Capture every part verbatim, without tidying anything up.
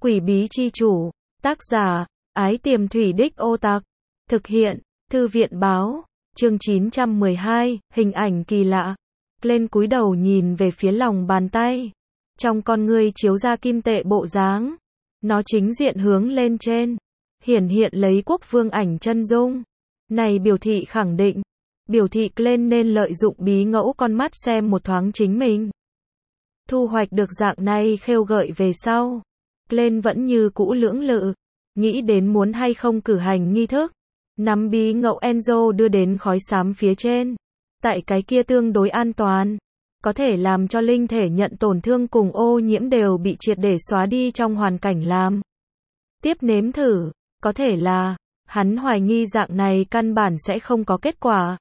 Quỷ bí chi chủ, tác giả, Ái Tiềm Thủy Đích Ô Tạc, thực hiện, Thư viện báo, chương chín trăm mười hai, hình ảnh kỳ lạ. Lên cúi đầu nhìn về phía lòng bàn tay, trong con ngươi chiếu ra kim tệ bộ dáng, nó chính diện hướng lên trên, hiển hiện lấy quốc vương ảnh chân dung. Này biểu thị khẳng định, biểu thị lên nên lợi dụng bí ngẫu con mắt xem một thoáng chính mình. Thu hoạch được dạng này khêu gợi về sau, lên vẫn như cũ lưỡng lự, nghĩ đến muốn hay không cử hành nghi thức, nắm bí ngẫu Enzo đưa đến khói xám phía trên. Tại cái kia tương đối an toàn, có thể làm cho linh thể nhận tổn thương cùng ô nhiễm đều bị triệt để xóa đi trong hoàn cảnh làm. Tiếp nếm thử, có thể là, hắn hoài nghi dạng này căn bản sẽ không có kết quả.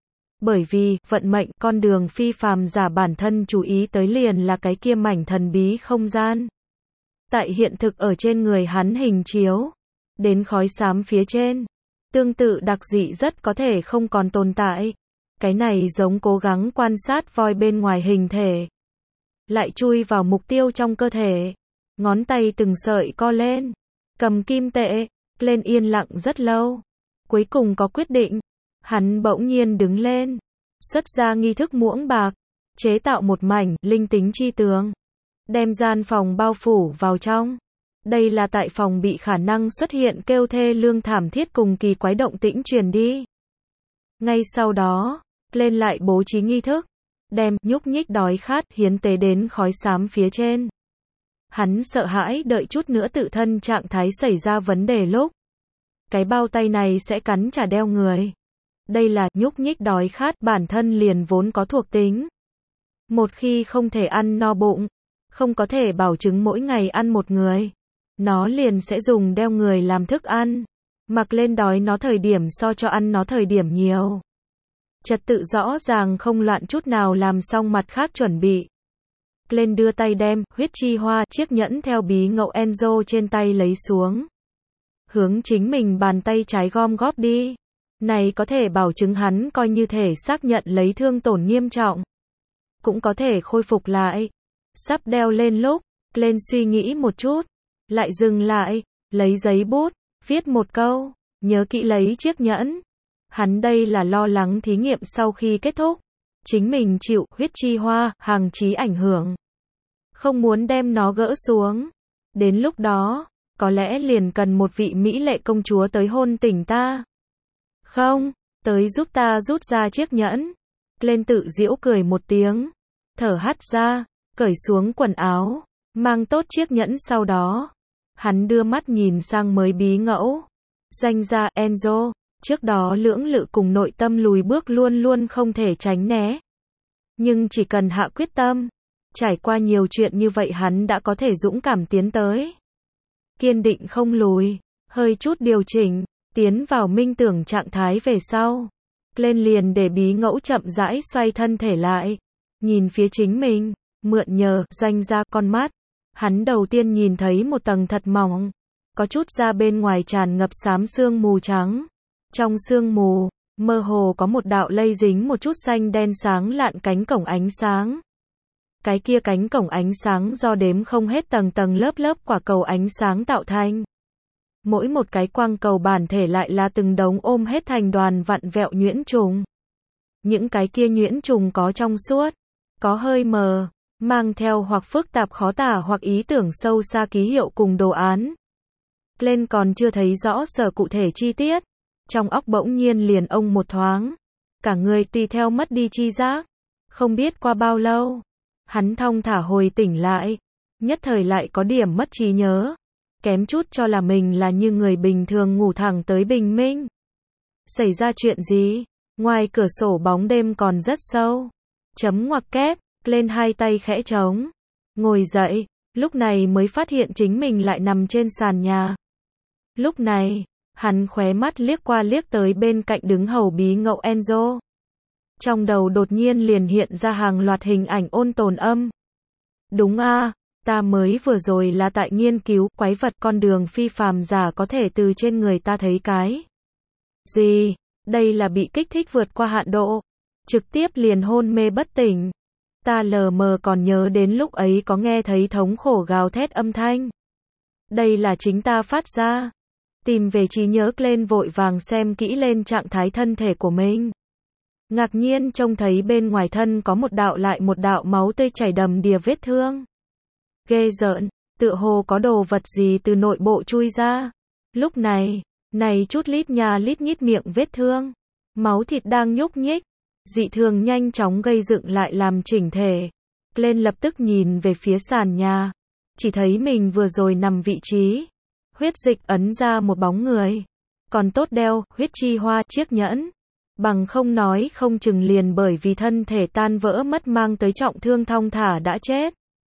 Bởi vì, vận mệnh, con đường phi phàm giả bản thân chú ý tới liền là cái kia mảnh thần bí không gian. Tại hiện thực ở trên người hắn hình chiếu, đến khói xám phía trên, tương tự đặc dị rất có thể không còn tồn tại. Cái này giống cố gắng quan sát voi bên ngoài hình thể, lại chui vào mục tiêu trong cơ thể. Ngón tay từng sợi co lên, cầm kim tệ, lên yên lặng rất lâu. Cuối cùng có quyết định, hắn bỗng nhiên đứng lên, xuất ra nghi thức muỗng bạc, chế tạo một mảnh linh tính chi tường, đem gian phòng bao phủ vào trong. Đây là tại phòng bị khả năng xuất hiện kêu thê lương thảm thiết cùng kỳ quái động tĩnh truyền đi. Ngay sau đó, lên lại bố trí nghi thức, đem nhúc nhích đói khát hiến tế đến khói xám phía trên. Hắn sợ hãi đợi chút nữa tự thân trạng thái xảy ra vấn đề lúc cái bao tay này sẽ cắn trả đeo người. Đây là nhúc nhích đói khát bản thân liền vốn có thuộc tính. Một khi không thể ăn no bụng, không có thể bảo chứng mỗi ngày ăn một người, nó liền sẽ dùng đeo người làm thức ăn, mặc lên đói nó thời điểm so cho ăn nó thời điểm nhiều. Trật tự rõ ràng không loạn chút nào làm xong mặt khác chuẩn bị. Lên đưa tay đem huyết chi hoa chiếc nhẫn theo bí ngẫu Enzo trên tay lấy xuống, hướng chính mình bàn tay trái gom góp đi. Này có thể bảo chứng hắn coi như thể xác nhận lấy thương tổn nghiêm trọng, cũng có thể khôi phục lại. Sắp đeo lên lúc, lên suy nghĩ một chút, lại dừng lại, lấy giấy bút, viết một câu, nhớ kỹ lấy chiếc nhẫn. Hắn đây là lo lắng thí nghiệm sau khi kết thúc, chính mình chịu huyết chi hoa, hàng chí ảnh hưởng. Không muốn đem nó gỡ xuống. Đến lúc đó, có lẽ liền cần một vị mỹ lệ công chúa tới hôn tỉnh ta. Không, tới giúp ta rút ra chiếc nhẫn. Lên tự giễu cười một tiếng, thở hắt ra, cởi xuống quần áo, mang tốt chiếc nhẫn sau đó. Hắn đưa mắt nhìn sang mới bí ngẫu. Danh gia Enzo, trước đó lưỡng lự cùng nội tâm lùi bước luôn luôn không thể tránh né. Nhưng chỉ cần hạ quyết tâm, trải qua nhiều chuyện như vậy hắn đã có thể dũng cảm tiến tới. Kiên định không lùi, hơi chút điều chỉnh, tiến vào minh tưởng trạng thái về sau. Lên liền để bí ngẫu chậm rãi xoay thân thể lại, nhìn phía chính mình, mượn nhờ doanh gia con mắt. Hắn đầu tiên nhìn thấy một tầng thật mỏng, có chút da bên ngoài tràn ngập xám sương mù trắng. Trong sương mù, mơ hồ có một đạo lây dính một chút xanh đen sáng lạn cánh cổng ánh sáng. Cái kia cánh cổng ánh sáng do đếm không hết tầng tầng lớp lớp quả cầu ánh sáng tạo thành. Mỗi một cái quang cầu bản thể lại là từng đống ôm hết thành đoàn vặn vẹo nhuyễn trùng. Những cái kia nhuyễn trùng có trong suốt, có hơi mờ, mang theo hoặc phức tạp khó tả hoặc ý tưởng sâu xa ký hiệu cùng đồ án. Lên còn chưa thấy rõ sở cụ thể chi tiết, trong óc bỗng nhiên liền ông một thoáng, cả người tùy theo mất đi chi giác. Không biết qua bao lâu, hắn thong thả hồi tỉnh lại, nhất thời lại có điểm mất trí nhớ, kém chút cho là mình là như người bình thường ngủ thẳng tới bình minh. Xảy ra chuyện gì? Ngoài cửa sổ bóng đêm còn rất sâu. Chấm ngoặc kép, lên hai tay khẽ trống, ngồi dậy, lúc này mới phát hiện chính mình lại nằm trên sàn nhà. Lúc này, hắn khóe mắt liếc qua liếc tới bên cạnh đứng hầu bí ngẫu Enzo. Trong đầu đột nhiên liền hiện ra hàng loạt hình ảnh ôn tồn âm. Đúng a, ta mới vừa rồi là tại nghiên cứu quái vật con đường phi phàm giả có thể từ trên người ta thấy cái gì, đây là bị kích thích vượt qua hạn độ, trực tiếp liền hôn mê bất tỉnh. Ta lờ mờ còn nhớ đến lúc ấy có nghe thấy thống khổ gào thét âm thanh. Đây là chính ta phát ra. Tìm về trí nhớ, Glenn vội vàng xem kỹ lên trạng thái thân thể của mình. Ngạc nhiên trông thấy bên ngoài thân có một đạo lại một đạo máu tươi chảy đầm đìa vết thương. Ghê rợn, tựa hồ có đồ vật gì từ nội bộ chui ra. Lúc này, này chút lít nha lít nhít miệng vết thương. Máu thịt đang nhúc nhích. Dị thường nhanh chóng gây dựng lại làm chỉnh thể. Glenn lập tức nhìn về phía sàn nhà. Chỉ thấy mình vừa rồi nằm vị trí. Huyết dịch ấn ra một bóng người. Còn tốt đeo, huyết chi hoa, chiếc nhẫn. Bằng không nói không chừng liền bởi vì thân thể tan vỡ mất mang tới trọng thương thong thả đã chết.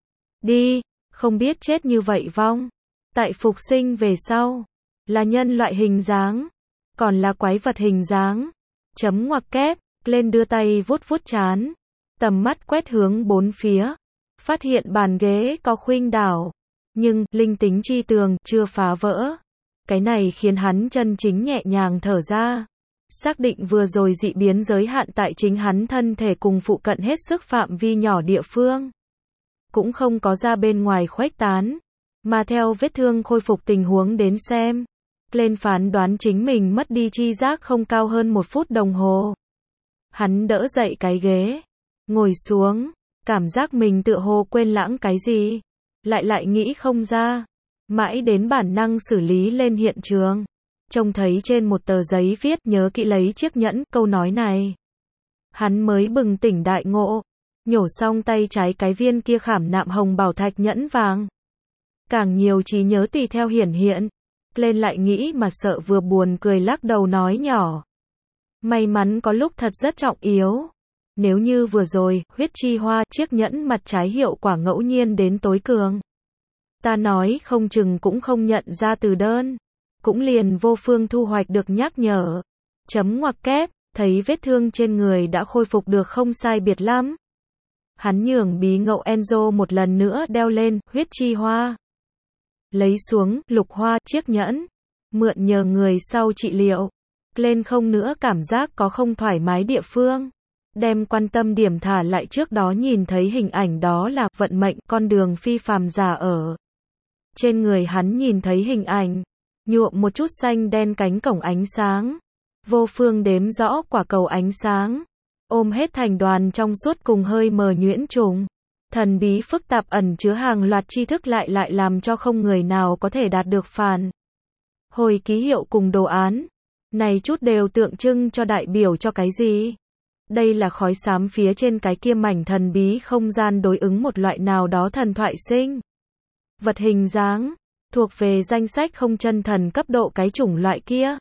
Đi, không biết chết như vậy vong. Tại phục sinh về sau. Là nhân loại hình dáng. Còn là quái vật hình dáng. Chấm ngoặc kép, lên đưa tay vuốt vuốt trán. Tầm mắt quét hướng bốn phía. Phát hiện bàn ghế có khuynh đảo. Nhưng, linh tính chi tường, chưa phá vỡ. Cái này khiến hắn chân chính nhẹ nhàng thở ra. Xác định vừa rồi dị biến giới hạn tại chính hắn thân thể cùng phụ cận hết sức phạm vi nhỏ địa phương. Cũng không có ra bên ngoài khuếch tán. Mà theo vết thương khôi phục tình huống đến xem. Lên phán đoán chính mình mất đi chi giác không cao hơn một phút đồng hồ. Hắn đỡ dậy cái ghế. Ngồi xuống. Cảm giác mình tựa hồ quên lãng cái gì. Lại lại nghĩ không ra. Mãi đến bản năng xử lý lên hiện trường. Trông thấy trên một tờ giấy viết nhớ kỹ lấy chiếc nhẫn, câu nói này. Hắn mới bừng tỉnh đại ngộ. Nhổ xong tay trái cái viên kia khảm nạm hồng bảo thạch nhẫn vàng. Càng nhiều trí nhớ tùy theo hiển hiện. Lên lại nghĩ mà sợ vừa buồn cười lắc đầu nói nhỏ. May mắn có lúc thật rất trọng yếu. Nếu như vừa rồi, huyết chi hoa, chiếc nhẫn mặt trái hiệu quả ngẫu nhiên đến tối cường. Ta nói không chừng cũng không nhận ra từ đơn. Cũng liền vô phương thu hoạch được nhắc nhở. Chấm ngoặc kép, thấy vết thương trên người đã khôi phục được không sai biệt lắm. Hắn nhường bí ngậu Enzo một lần nữa đeo lên, huyết chi hoa. Lấy xuống, lục hoa, chiếc nhẫn. Mượn nhờ người sau trị liệu. Lên không nữa cảm giác có không thoải mái địa phương. Đem quan tâm điểm thả lại trước đó nhìn thấy hình ảnh đó là vận mệnh, con đường phi phàm giả ở. Trên người hắn nhìn thấy hình ảnh. Nhuộm một chút xanh đen cánh cổng ánh sáng. Vô phương đếm rõ quả cầu ánh sáng. Ôm hết thành đoàn trong suốt cùng hơi mờ nhuyễn trùng. Thần bí phức tạp ẩn chứa hàng loạt tri thức lại lại làm cho không người nào có thể đạt được phản. Hồi ký hiệu cùng đồ án. Này chút đều tượng trưng cho đại biểu cho cái gì? Đây là khói xám phía trên cái kia mảnh thần bí không gian đối ứng một loại nào đó thần thoại sinh. Vật hình dáng. Thuộc về danh sách không chân thần cấp độ cái chủng loại kia.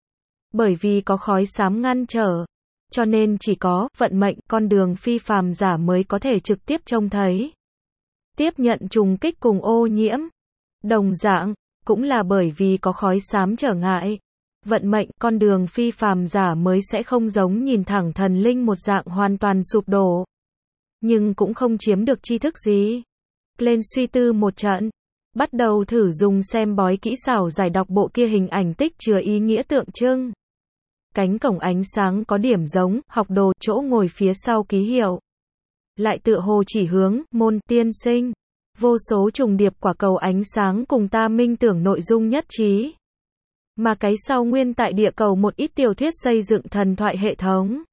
Bởi vì có khói xám ngăn trở. Cho nên chỉ có vận mệnh, con đường phi phàm giả mới có thể trực tiếp trông thấy. Tiếp nhận trùng kích cùng ô nhiễm. Đồng dạng, cũng là bởi vì có khói xám trở ngại. Vận mệnh, con đường phi phàm giả mới sẽ không giống nhìn thẳng thần linh một dạng hoàn toàn sụp đổ. Nhưng cũng không chiếm được tri thức gì. Lên suy tư một trận. Bắt đầu thử dùng xem bói kỹ xảo giải đọc bộ kia hình ảnh tích chứa ý nghĩa tượng trưng. Cánh cổng ánh sáng có điểm giống, học đồ, chỗ ngồi phía sau ký hiệu. Lại tựa hồ chỉ hướng, môn, tiên sinh. Vô số trùng điệp quả cầu ánh sáng cùng ta minh tưởng nội dung nhất trí. Mà cái sau nguyên tại địa cầu một ít tiểu thuyết xây dựng thần thoại hệ thống.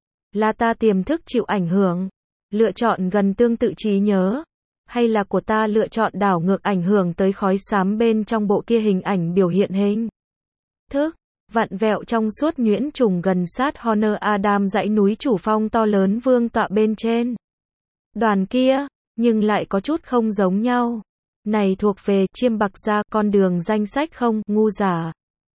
Là ta tiềm thức chịu ảnh hưởng. Lựa chọn gần tương tự trí nhớ. Hay là của ta lựa chọn đảo ngược ảnh hưởng tới khói xám bên trong bộ kia hình ảnh biểu hiện hình. Thức. Vặn vẹo trong suốt nhuyễn trùng gần sát Honor Adam dãy núi chủ phong to lớn vương tọa bên trên. Đoàn kia, nhưng lại có chút không giống nhau. Này thuộc về chiêm bạc gia, con đường danh sách không, ngu giả.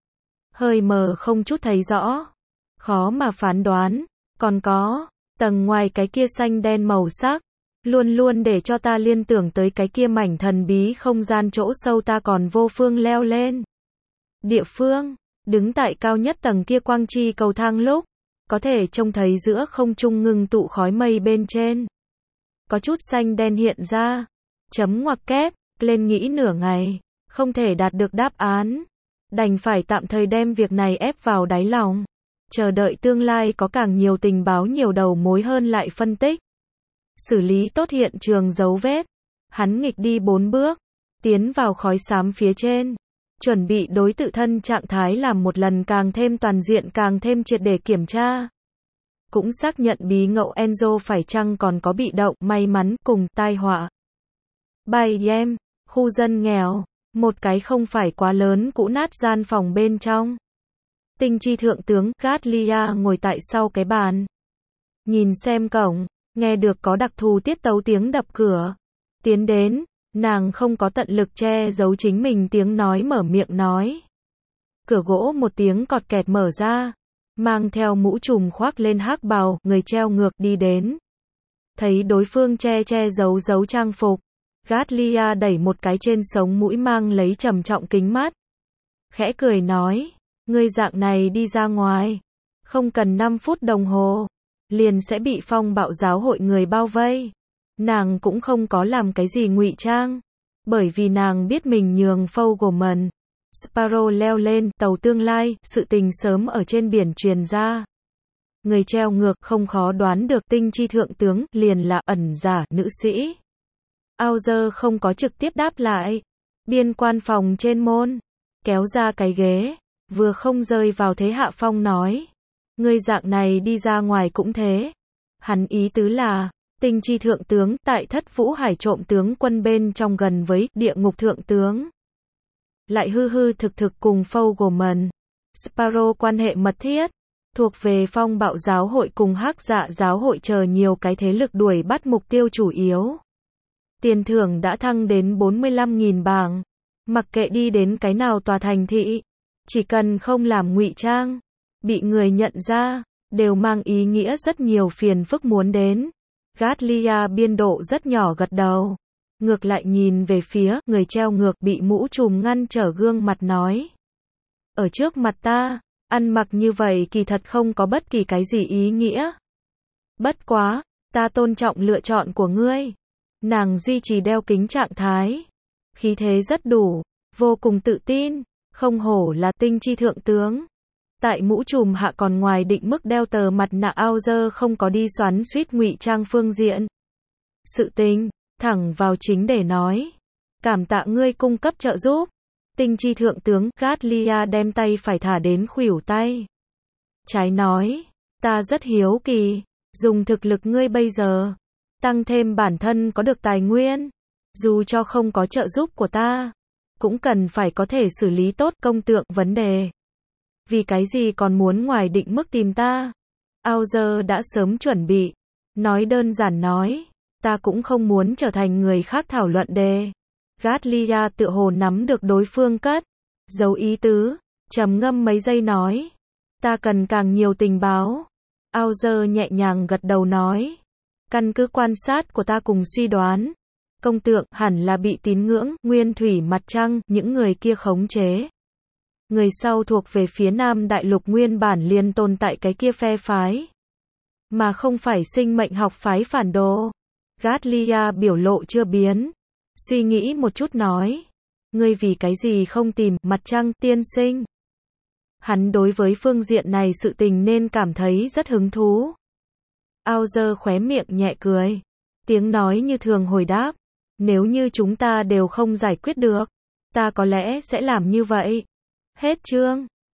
Hơi mờ không chút thấy rõ. Khó mà phán đoán. Còn có, tầng ngoài cái kia xanh đen màu sắc. Luôn luôn để cho ta liên tưởng tới cái kia mảnh thần bí không gian chỗ sâu ta còn vô phương leo lên. Địa phương. Đứng tại cao nhất tầng kia quang chi cầu thang lúc, có thể trông thấy giữa không trung ngưng tụ khói mây bên trên. Có chút xanh đen hiện ra. Chấm ngoặc kép, lên nghĩ nửa ngày, không thể đạt được đáp án. Đành phải tạm thời đem việc này ép vào đáy lòng. Chờ đợi tương lai có càng nhiều tình báo nhiều đầu mối hơn lại phân tích. Xử lý tốt hiện trường dấu vết. Hắn nghịch đi bốn bước. tiến vào khói xám phía trên, chuẩn bị đối tự thân trạng thái làm một lần càng thêm toàn diện càng thêm triệt để kiểm tra. Cũng xác nhận bí ngậu Enzo phải chăng còn có bị động, may mắn, cùng tai họa. Bay em, khu dân nghèo, một cái không phải quá lớn cũ nát gian phòng bên trong. Tinh chi thượng tướng Gatlia ngồi tại sau cái bàn. Nhìn xem cổng, nghe được có đặc thù tiết tấu tiếng đập cửa. Tiến đến, nàng không có tận lực che giấu chính mình tiếng nói mở miệng nói. Cửa gỗ một tiếng cọt kẹt mở ra, mang theo mũ trùm khoác lên hắc bào, người treo ngược đi đến. Thấy đối phương che che giấu giấu trang phục, Gatlia đẩy một cái trên sống mũi mang lấy trầm trọng kính mắt. Khẽ cười nói, ngươi dạng này đi ra ngoài, không cần năm phút đồng hồ, liền sẽ bị phong bạo giáo hội người bao vây. Nàng cũng không có làm cái gì ngụy trang, bởi vì nàng biết mình nhường Fogelman, Sparrow leo lên tàu tương lai, sự tình sớm ở trên biển truyền ra. Người treo ngược không khó đoán được tinh chi thượng tướng liền là ẩn giả nữ sĩ. Auger không có trực tiếp đáp lại. Biên quan phòng trên môn, kéo ra cái ghế, vừa không rơi vào thế hạ phong nói. Ngươi dạng này đi ra ngoài cũng thế. Hắn ý tứ là, tinh chi thượng tướng tại Thất Vũ Hải trộm tướng quân bên trong gần với địa ngục thượng tướng. Lại hư hư thực thực cùng Fogelman, Sparrow quan hệ mật thiết, thuộc về phong bạo giáo hội cùng hắc dạ giáo hội chờ nhiều cái thế lực đuổi bắt mục tiêu chủ yếu. Tiền thưởng đã thăng đến bốn mươi lăm nghìn bảng, mặc kệ đi đến cái nào tòa thành thị, chỉ cần không làm ngụy trang, bị người nhận ra, đều mang ý nghĩa rất nhiều phiền phức muốn đến. Gatlia biên độ rất nhỏ gật đầu, ngược lại nhìn về phía người treo ngược bị mũ trùm ngăn trở gương mặt nói. Ở trước mặt ta, ăn mặc như vậy kỳ thật không có bất kỳ cái gì ý nghĩa. Bất quá, ta tôn trọng lựa chọn của ngươi. Nàng duy trì đeo kính trạng thái, khí thế rất đủ, vô cùng tự tin, không hổ là tinh chi thượng tướng. Tại mũ trùm hạ còn ngoài định mức đeo tờ mặt nạ Auger không có đi xoắn suýt ngụy trang phương diện. Sự tình, thẳng vào chính để nói. Cảm tạ ngươi cung cấp trợ giúp. Tinh chi thượng tướng Gatlia đem tay phải thả đến khuỷu tay. Trái nói, ta rất hiếu kỳ, dùng thực lực ngươi bây giờ, tăng thêm bản thân có được tài nguyên, dù cho không có trợ giúp của ta, cũng cần phải có thể xử lý tốt công tượng vấn đề. Vì cái gì còn muốn ngoài định mức tìm ta? Auger đã sớm chuẩn bị, nói đơn giản nói, ta cũng không muốn trở thành người khác thảo luận đề. Gatlia tựa hồ nắm được đối phương cất giấu ý tứ, trầm ngâm mấy giây nói, ta cần càng nhiều tình báo. Auger nhẹ nhàng gật đầu nói, căn cứ quan sát của ta cùng suy đoán, công tượng hẳn là bị tín ngưỡng, nguyên thủy mặt trăng, những người kia khống chế. Người sau thuộc về phía Nam Đại Lục nguyên bản liền tồn tại cái kia phe phái, mà không phải sinh mệnh học phái phản đồ. Gatlia biểu lộ chưa biến, suy nghĩ một chút nói, ngươi vì cái gì không tìm mặt trăng tiên sinh? Hắn đối với phương diện này sự tình nên cảm thấy rất hứng thú. Auger khóe miệng nhẹ cười, tiếng nói như thường hồi đáp, nếu như chúng ta đều không giải quyết được, ta có lẽ sẽ làm như vậy. Hết chương.